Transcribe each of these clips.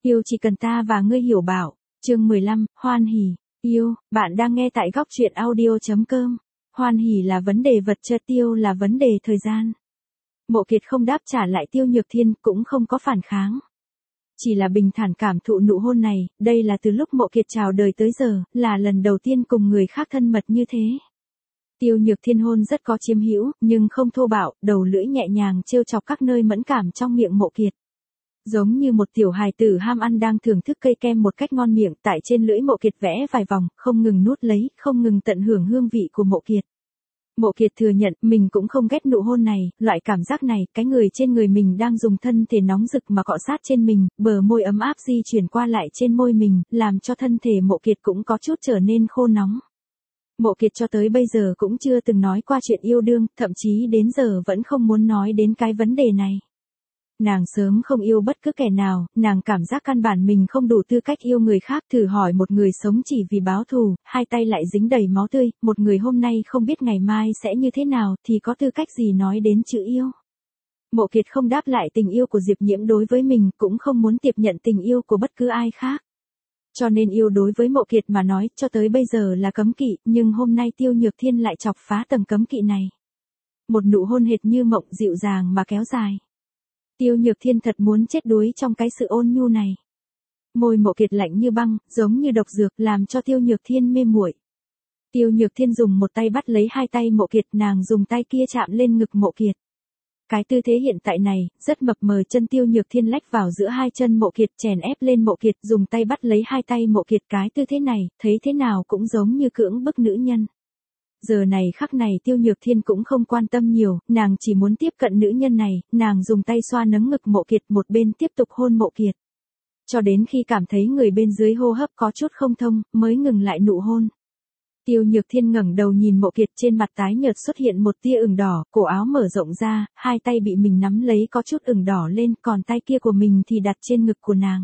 Yêu chỉ cần ta và ngươi hiểu bảo. Chương 15, hoan hỉ. Yêu, bạn đang nghe tại góc truyện audio.com. Hoan hỉ là vấn đề vật chất, yêu là vấn đề thời gian. Mộ Kiệt không đáp trả lại Tiêu Nhược Thiên, cũng không có phản kháng. Chỉ là bình thản cảm thụ nụ hôn này, đây là từ lúc Mộ Kiệt chào đời tới giờ, là lần đầu tiên cùng người khác thân mật như thế. Tiêu Nhược Thiên hôn rất có chiếm hữu, nhưng không thô bạo, đầu lưỡi nhẹ nhàng trêu chọc các nơi mẫn cảm trong miệng Mộ Kiệt. Giống như một tiểu hài tử ham ăn đang thưởng thức cây kem một cách ngon miệng, tại trên lưỡi Mộ Kiệt vẽ vài vòng, không ngừng nuốt lấy, không ngừng tận hưởng hương vị của Mộ Kiệt. Mộ Kiệt thừa nhận mình cũng không ghét nụ hôn này, loại cảm giác này, cái người trên người mình đang dùng thân thể nóng rực mà cọ sát trên mình, bờ môi ấm áp di chuyển qua lại trên môi mình, làm cho thân thể Mộ Kiệt cũng có chút trở nên khô nóng. Mộ Kiệt cho tới bây giờ cũng chưa từng nói qua chuyện yêu đương, thậm chí đến giờ vẫn không muốn nói đến cái vấn đề này. Nàng sớm không yêu bất cứ kẻ nào, nàng cảm giác căn bản mình không đủ tư cách yêu người khác. Thử hỏi một người sống chỉ vì báo thù, hai tay lại dính đầy máu tươi, một người hôm nay không biết ngày mai sẽ như thế nào thì có tư cách gì nói đến chữ yêu. Mộ Kiệt không đáp lại tình yêu của Diệp Nhiễm đối với mình, cũng không muốn tiếp nhận tình yêu của bất cứ ai khác. Cho nên yêu đối với Mộ Kiệt mà nói cho tới bây giờ là cấm kỵ, nhưng hôm nay Tiêu Nhược Thiên lại chọc phá tầng cấm kỵ này. Một nụ hôn hệt như mộng, dịu dàng mà kéo dài. Tiêu Nhược Thiên thật muốn chết đuối trong cái sự ôn nhu này. Môi Mộ Kiệt lạnh như băng, giống như độc dược, làm cho Tiêu Nhược Thiên mê muội. Tiêu Nhược Thiên dùng một tay bắt lấy hai tay Mộ Kiệt, nàng dùng tay kia chạm lên ngực Mộ Kiệt. Cái tư thế hiện tại này, rất mập mờ, chân Tiêu Nhược Thiên lách vào giữa hai chân Mộ Kiệt, chèn ép lên Mộ Kiệt, dùng tay bắt lấy hai tay Mộ Kiệt. Cái tư thế này, thấy thế nào cũng giống như cưỡng bức nữ nhân. Giờ này khắc này Tiêu Nhược Thiên cũng không quan tâm nhiều, nàng chỉ muốn tiếp cận nữ nhân này, nàng dùng tay xoa nấng ngực Mộ Kiệt, một bên tiếp tục hôn Mộ Kiệt. Cho đến khi cảm thấy người bên dưới hô hấp có chút không thông, mới ngừng lại nụ hôn. Tiêu Nhược Thiên ngẩng đầu nhìn Mộ Kiệt, trên mặt tái nhợt xuất hiện một tia ửng đỏ, cổ áo mở rộng ra, hai tay bị mình nắm lấy có chút ửng đỏ lên, còn tay kia của mình thì đặt trên ngực của nàng.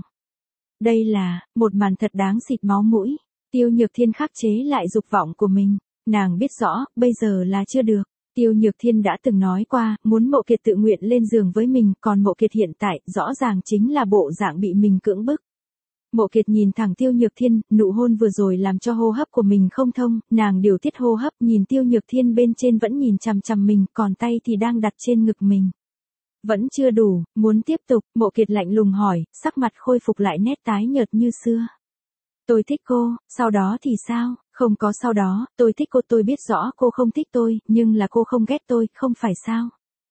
Đây là một màn thật đáng xịt máu mũi. Tiêu Nhược Thiên khắc chế lại dục vọng của mình. Nàng biết rõ, bây giờ là chưa được. Tiêu Nhược Thiên đã từng nói qua, muốn Mộ Kiệt tự nguyện lên giường với mình, còn Mộ Kiệt hiện tại, rõ ràng chính là bộ dạng bị mình cưỡng bức. Mộ Kiệt nhìn thẳng Tiêu Nhược Thiên, nụ hôn vừa rồi làm cho hô hấp của mình không thông, nàng điều tiết hô hấp, nhìn Tiêu Nhược Thiên bên trên vẫn nhìn chằm chằm mình, còn tay thì đang đặt trên ngực mình. Vẫn chưa đủ, muốn tiếp tục, Mộ Kiệt lạnh lùng hỏi, sắc mặt khôi phục lại nét tái nhợt như xưa. Tôi thích cô, sau đó thì sao? Không có sau đó, tôi thích cô, tôi biết rõ cô không thích tôi, nhưng là cô không ghét tôi, không phải sao?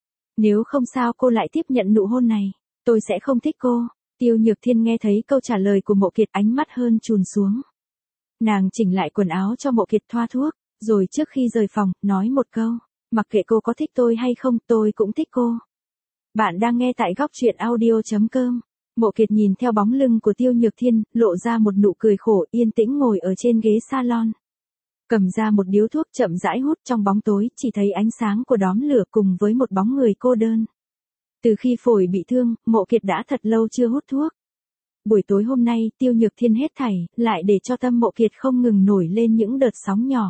Nếu không sao cô lại tiếp nhận nụ hôn này, tôi sẽ không thích cô. Tiêu Nhược Thiên nghe thấy câu trả lời của Mộ Kiệt, ánh mắt hơn chùn xuống. Nàng chỉnh lại quần áo cho Mộ Kiệt, thoa thuốc, rồi trước khi rời phòng, nói một câu, mặc kệ cô có thích tôi hay không, tôi cũng thích cô. Bạn đang nghe tại góc truyện audio.com. Mộ Kiệt nhìn theo bóng lưng của Tiêu Nhược Thiên, lộ ra một nụ cười khổ, yên tĩnh ngồi ở trên ghế salon. Cầm ra một điếu thuốc chậm rãi hút, trong bóng tối, chỉ thấy ánh sáng của đóm lửa cùng với một bóng người cô đơn. Từ khi phổi bị thương, Mộ Kiệt đã thật lâu chưa hút thuốc. Buổi tối hôm nay, Tiêu Nhược Thiên hết thảy, lại để cho tâm Mộ Kiệt không ngừng nổi lên những đợt sóng nhỏ.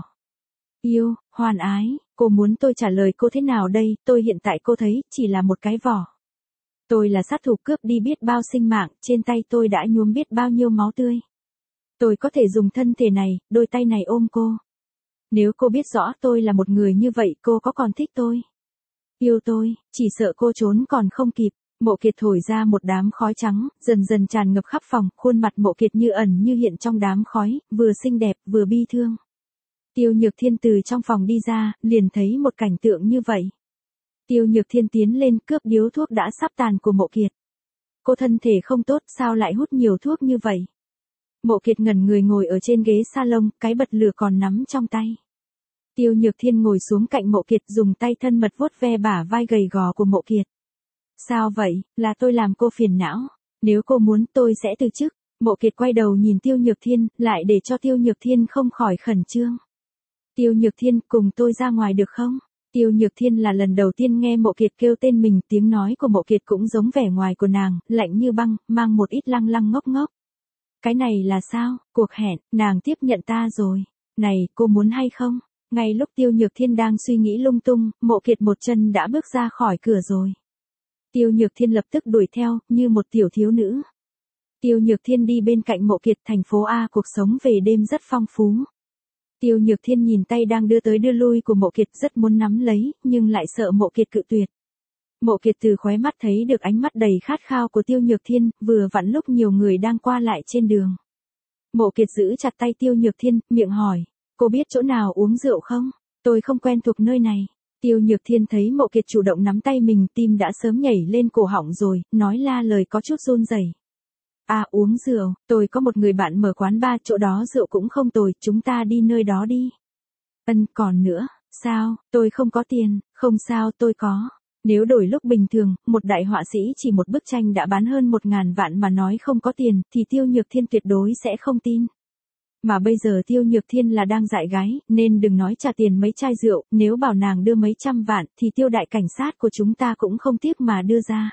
Yêu, hoan ái, cô muốn tôi trả lời cô thế nào đây? Tôi hiện tại cô thấy, chỉ là một cái vỏ. Tôi là sát thủ cướp đi biết bao sinh mạng, trên tay tôi đã nhuốm biết bao nhiêu máu tươi. Tôi có thể dùng thân thể này, đôi tay này ôm cô. Nếu cô biết rõ tôi là một người như vậy, cô có còn thích tôi? Yêu tôi, chỉ sợ cô trốn còn không kịp. Mộ Kiệt thổi ra một đám khói trắng, dần dần tràn ngập khắp phòng, khuôn mặt Mộ Kiệt như ẩn như hiện trong đám khói, vừa xinh đẹp, vừa bi thương. Tiêu Nhược Thiên từ trong phòng đi ra, liền thấy một cảnh tượng như vậy. Tiêu Nhược Thiên tiến lên cướp điếu thuốc đã sắp tàn của Mộ Kiệt. Cô thân thể không tốt, sao lại hút nhiều thuốc như vậy? Mộ Kiệt ngẩn người ngồi ở trên ghế salon, cái bật lửa còn nắm trong tay. Tiêu Nhược Thiên ngồi xuống cạnh Mộ Kiệt, dùng tay thân mật vuốt ve bả vai gầy gò của Mộ Kiệt. Sao vậy, là tôi làm cô phiền não? Nếu cô muốn tôi sẽ từ chức. Mộ Kiệt quay đầu nhìn Tiêu Nhược Thiên, lại để cho Tiêu Nhược Thiên không khỏi khẩn trương. Tiêu Nhược Thiên, cùng tôi ra ngoài được không? Tiêu Nhược Thiên là lần đầu tiên nghe Mộ Kiệt kêu tên mình, tiếng nói của Mộ Kiệt cũng giống vẻ ngoài của nàng, lạnh như băng, mang một ít lăng lăng ngốc ngốc. Cái này là sao? Cuộc hẹn, nàng tiếp nhận ta rồi. Này, cô muốn hay không? Ngay lúc Tiêu Nhược Thiên đang suy nghĩ lung tung, Mộ Kiệt một chân đã bước ra khỏi cửa rồi. Tiêu Nhược Thiên lập tức đuổi theo, như một tiểu thiếu nữ. Tiêu Nhược Thiên đi bên cạnh Mộ Kiệt. Thành phố A cuộc sống về đêm rất phong phú. Tiêu Nhược Thiên nhìn tay đang đưa tới đưa lui của Mộ Kiệt, rất muốn nắm lấy, nhưng lại sợ Mộ Kiệt cự tuyệt. Mộ Kiệt từ khóe mắt thấy được ánh mắt đầy khát khao của Tiêu Nhược Thiên, vừa vặn lúc nhiều người đang qua lại trên đường. Mộ Kiệt giữ chặt tay Tiêu Nhược Thiên, miệng hỏi, cô biết chỗ nào uống rượu không? Tôi không quen thuộc nơi này. Tiêu Nhược Thiên thấy Mộ Kiệt chủ động nắm tay mình, tim đã sớm nhảy lên cổ họng rồi, nói la lời có chút run rẩy. À, uống rượu, tôi có một người bạn mở quán bar, chỗ đó rượu cũng không tồi, chúng ta đi nơi đó đi. Còn nữa, sao, tôi không có tiền. Không sao, tôi có. Nếu đổi lúc bình thường, một đại họa sĩ chỉ một bức tranh đã bán hơn 1.000 vạn mà nói không có tiền, thì Tiêu Nhược Thiên tuyệt đối sẽ không tin. Mà bây giờ Tiêu Nhược Thiên là đang dại gái, nên đừng nói trả tiền mấy chai rượu, nếu bảo nàng đưa mấy trăm vạn, thì Tiêu đại cảnh sát của chúng ta cũng không tiếc mà đưa ra.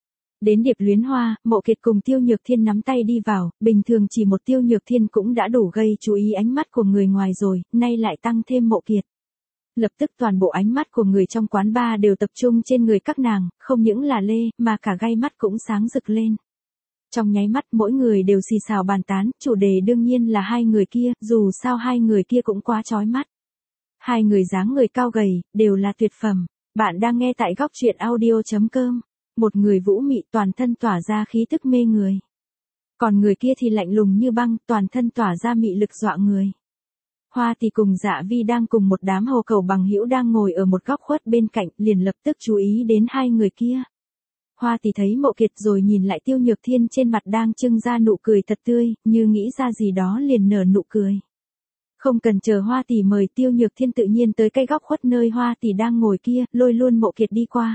Đến Điệp Luyến Hoa, Mộ Kiệt cùng Tiêu Nhược Thiên nắm tay đi vào, bình thường chỉ một Tiêu Nhược Thiên cũng đã đủ gây chú ý ánh mắt của người ngoài rồi, nay lại tăng thêm Mộ Kiệt. Lập tức toàn bộ ánh mắt của người trong quán bar đều tập trung trên người các nàng, không những là lê, mà cả gai mắt cũng sáng rực lên. Trong nháy mắt mỗi người đều xì xào bàn tán, chủ đề đương nhiên là hai người kia, dù sao hai người kia cũng quá chói mắt. Hai người dáng người cao gầy, đều là tuyệt phẩm. Bạn đang nghe tại góc truyện audio.com. Một người vũ mị toàn thân tỏa ra khí tức mê người. Còn người kia thì lạnh lùng như băng, toàn thân tỏa ra mị lực dọa người. Hoa Tỷ cùng Dạ Vi đang cùng một đám hồ cầu bằng hữu đang ngồi ở một góc khuất bên cạnh, liền lập tức chú ý đến hai người kia. Hoa Tỷ thấy Mộ Kiệt rồi nhìn lại Tiêu Nhược Thiên trên mặt đang trưng ra nụ cười thật tươi, như nghĩ ra gì đó liền nở nụ cười. Không cần chờ Hoa Tỷ mời, Tiêu Nhược Thiên tự nhiên tới cái góc khuất nơi Hoa Tỷ đang ngồi kia, lôi luôn Mộ Kiệt đi qua.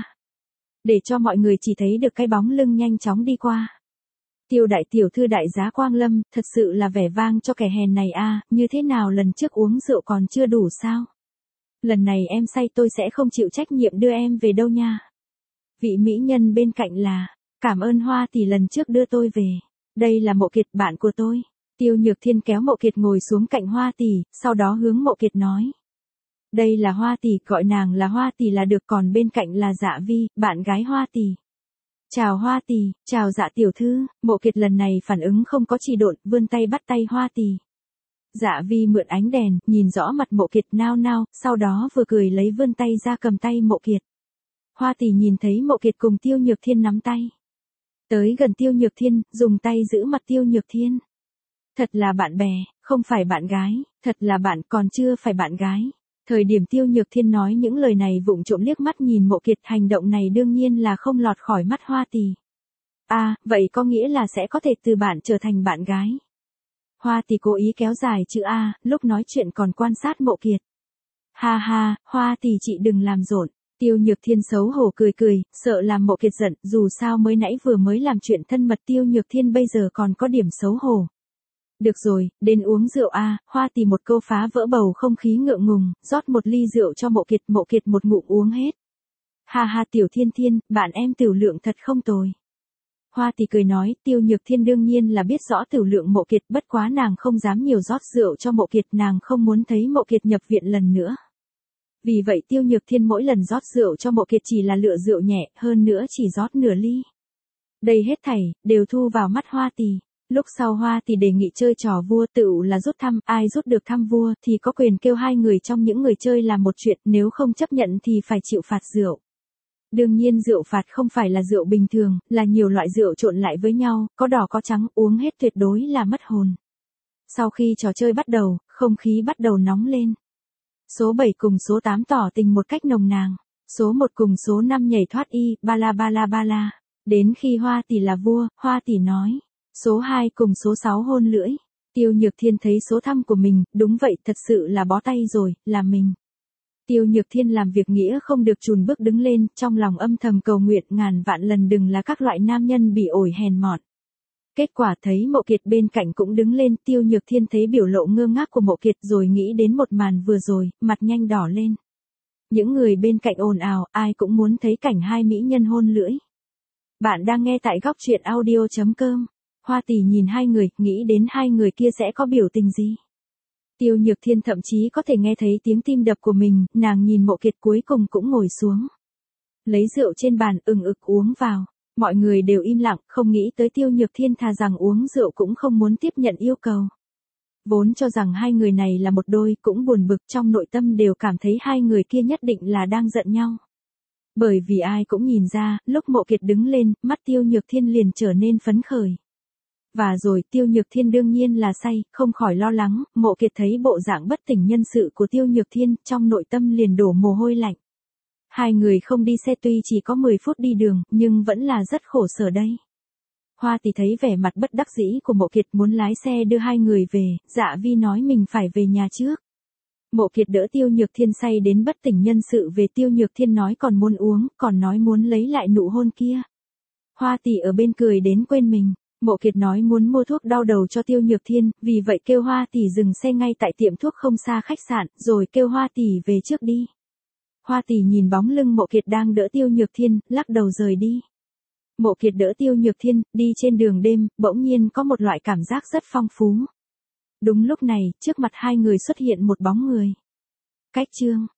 Để cho mọi người chỉ thấy được cái bóng lưng nhanh chóng đi qua. Tiêu đại tiểu thư đại giá Quang Lâm, thật sự là vẻ vang cho kẻ hèn này a, như thế nào lần trước uống rượu còn chưa đủ sao? Lần này em say tôi sẽ không chịu trách nhiệm đưa em về đâu nha. Vị mỹ nhân bên cạnh là, cảm ơn Hoa Tỷ lần trước đưa tôi về. Đây là Mộ Kiệt, bạn của tôi. Tiêu Nhược Thiên kéo Mộ Kiệt ngồi xuống cạnh Hoa Tỷ, sau đó hướng Mộ Kiệt nói. Đây là Hoa Tỷ, gọi nàng là Hoa Tỷ là được, còn bên cạnh là Dạ Vi, bạn gái Hoa Tỷ. Chào Hoa Tỷ, chào Dạ tiểu thư. Mộ Kiệt lần này phản ứng không có trì độn, vươn tay bắt tay Hoa Tỷ. Dạ Vi mượn ánh đèn, nhìn rõ mặt Mộ Kiệt nao nao, sau đó vừa cười lấy vươn tay ra cầm tay Mộ Kiệt. Hoa Tỷ nhìn thấy Mộ Kiệt cùng Tiêu Nhược Thiên nắm tay. Tới gần Tiêu Nhược Thiên, dùng tay giữ mặt Tiêu Nhược Thiên. Thật là bạn bè, không phải bạn gái, thật là bạn, còn chưa phải bạn gái. Thời điểm Tiêu Nhược Thiên nói những lời này vụng trộm liếc mắt nhìn Mộ Kiệt, hành động này đương nhiên là không lọt khỏi mắt Hoa Tỷ. À, vậy có nghĩa là sẽ có thể từ bạn trở thành bạn gái. Hoa Tỷ cố ý kéo dài chữ A, lúc nói chuyện còn quan sát Mộ Kiệt. Ha ha, Hoa Tỷ chị đừng làm rộn. Tiêu Nhược Thiên xấu hổ cười cười, sợ làm Mộ Kiệt giận, dù sao mới nãy vừa mới làm chuyện thân mật, Tiêu Nhược Thiên bây giờ còn có điểm xấu hổ. Được rồi, đến uống rượu a. Hoa Tỷ một câu phá vỡ bầu không khí ngượng ngùng, rót một ly rượu cho Mộ Kiệt một ngụm uống hết. Ha ha Tiểu Thiên Thiên, bạn em tiểu lượng thật không tồi. Hoa Tỷ cười nói, Tiêu Nhược Thiên đương nhiên là biết rõ tiểu lượng Mộ Kiệt, bất quá nàng không dám nhiều rót rượu cho Mộ Kiệt, nàng không muốn thấy Mộ Kiệt nhập viện lần nữa. Vì vậy Tiêu Nhược Thiên mỗi lần rót rượu cho Mộ Kiệt chỉ là lựa rượu nhẹ, hơn nữa chỉ rót nửa ly. Đây hết thảy, đều thu vào mắt Hoa Tỷ. Lúc sau Hoa Tỷ đề nghị chơi trò vua tựu là rút thăm, ai rút được thăm vua thì có quyền kêu hai người trong những người chơi làm một chuyện, nếu không chấp nhận thì phải chịu phạt rượu. Đương nhiên rượu phạt không phải là rượu bình thường, là nhiều loại rượu trộn lại với nhau, có đỏ có trắng, uống hết tuyệt đối là mất hồn. Sau khi trò chơi bắt đầu, không khí bắt đầu nóng lên. Số 7 cùng số 8 tỏ tình một cách nồng nàn. Số 1 cùng số 5 nhảy thoát y, ba la. Đến khi Hoa Tỷ là vua, Hoa Tỷ nói. Số 2 cùng số 6 hôn lưỡi. Tiêu Nhược Thiên thấy số thăm của mình, đúng vậy, thật sự là bó tay rồi, là mình. Tiêu Nhược Thiên làm việc nghĩa không được chùn bước đứng lên, trong lòng âm thầm cầu nguyện ngàn vạn lần đừng là các loại nam nhân bị ổi hèn mọn. Kết quả thấy Mộ Kiệt bên cạnh cũng đứng lên, Tiêu Nhược Thiên thấy biểu lộ ngơ ngác của Mộ Kiệt rồi nghĩ đến một màn vừa rồi, mặt nhanh đỏ lên. Những người bên cạnh ồn ào, ai cũng muốn thấy cảnh hai mỹ nhân hôn lưỡi. Bạn đang nghe tại góc truyện audio.com. Hoa Tỷ nhìn hai người, nghĩ đến hai người kia sẽ có biểu tình gì. Tiêu Nhược Thiên thậm chí có thể nghe thấy tiếng tim đập của mình, nàng nhìn Mộ Kiệt cuối cùng cũng ngồi xuống. Lấy rượu trên bàn ực uống vào. Mọi người đều im lặng, không nghĩ tới Tiêu Nhược Thiên thà rằng uống rượu cũng không muốn tiếp nhận yêu cầu. Vốn cho rằng hai người này là một đôi, cũng buồn bực, trong nội tâm đều cảm thấy hai người kia nhất định là đang giận nhau. Bởi vì ai cũng nhìn ra, lúc Mộ Kiệt đứng lên, mắt Tiêu Nhược Thiên liền trở nên phấn khởi. Và rồi Tiêu Nhược Thiên đương nhiên là say, không khỏi lo lắng, Mộ Kiệt thấy bộ dạng bất tỉnh nhân sự của Tiêu Nhược Thiên, trong nội tâm liền đổ mồ hôi lạnh. Hai người không đi xe tuy chỉ có 10 phút đi đường, nhưng vẫn là rất khổ sở đây. Hoa Tỷ thấy vẻ mặt bất đắc dĩ của Mộ Kiệt muốn lái xe đưa hai người về, Dạ Vi nói mình phải về nhà trước. Mộ Kiệt đỡ Tiêu Nhược Thiên say đến bất tỉnh nhân sự về, Tiêu Nhược Thiên nói còn muốn uống, còn nói muốn lấy lại nụ hôn kia. Hoa Tỷ ở bên cười đến quên mình. Mộ Kiệt nói muốn mua thuốc đau đầu cho Tiêu Nhược Thiên, vì vậy kêu Hoa Tỷ dừng xe ngay tại tiệm thuốc không xa khách sạn, rồi kêu Hoa Tỷ về trước đi. Hoa Tỷ nhìn bóng lưng Mộ Kiệt đang đỡ Tiêu Nhược Thiên, lắc đầu rời đi. Mộ Kiệt đỡ Tiêu Nhược Thiên, đi trên đường đêm, bỗng nhiên có một loại cảm giác rất phong phú. Đúng lúc này, trước mặt hai người xuất hiện một bóng người. Cách chương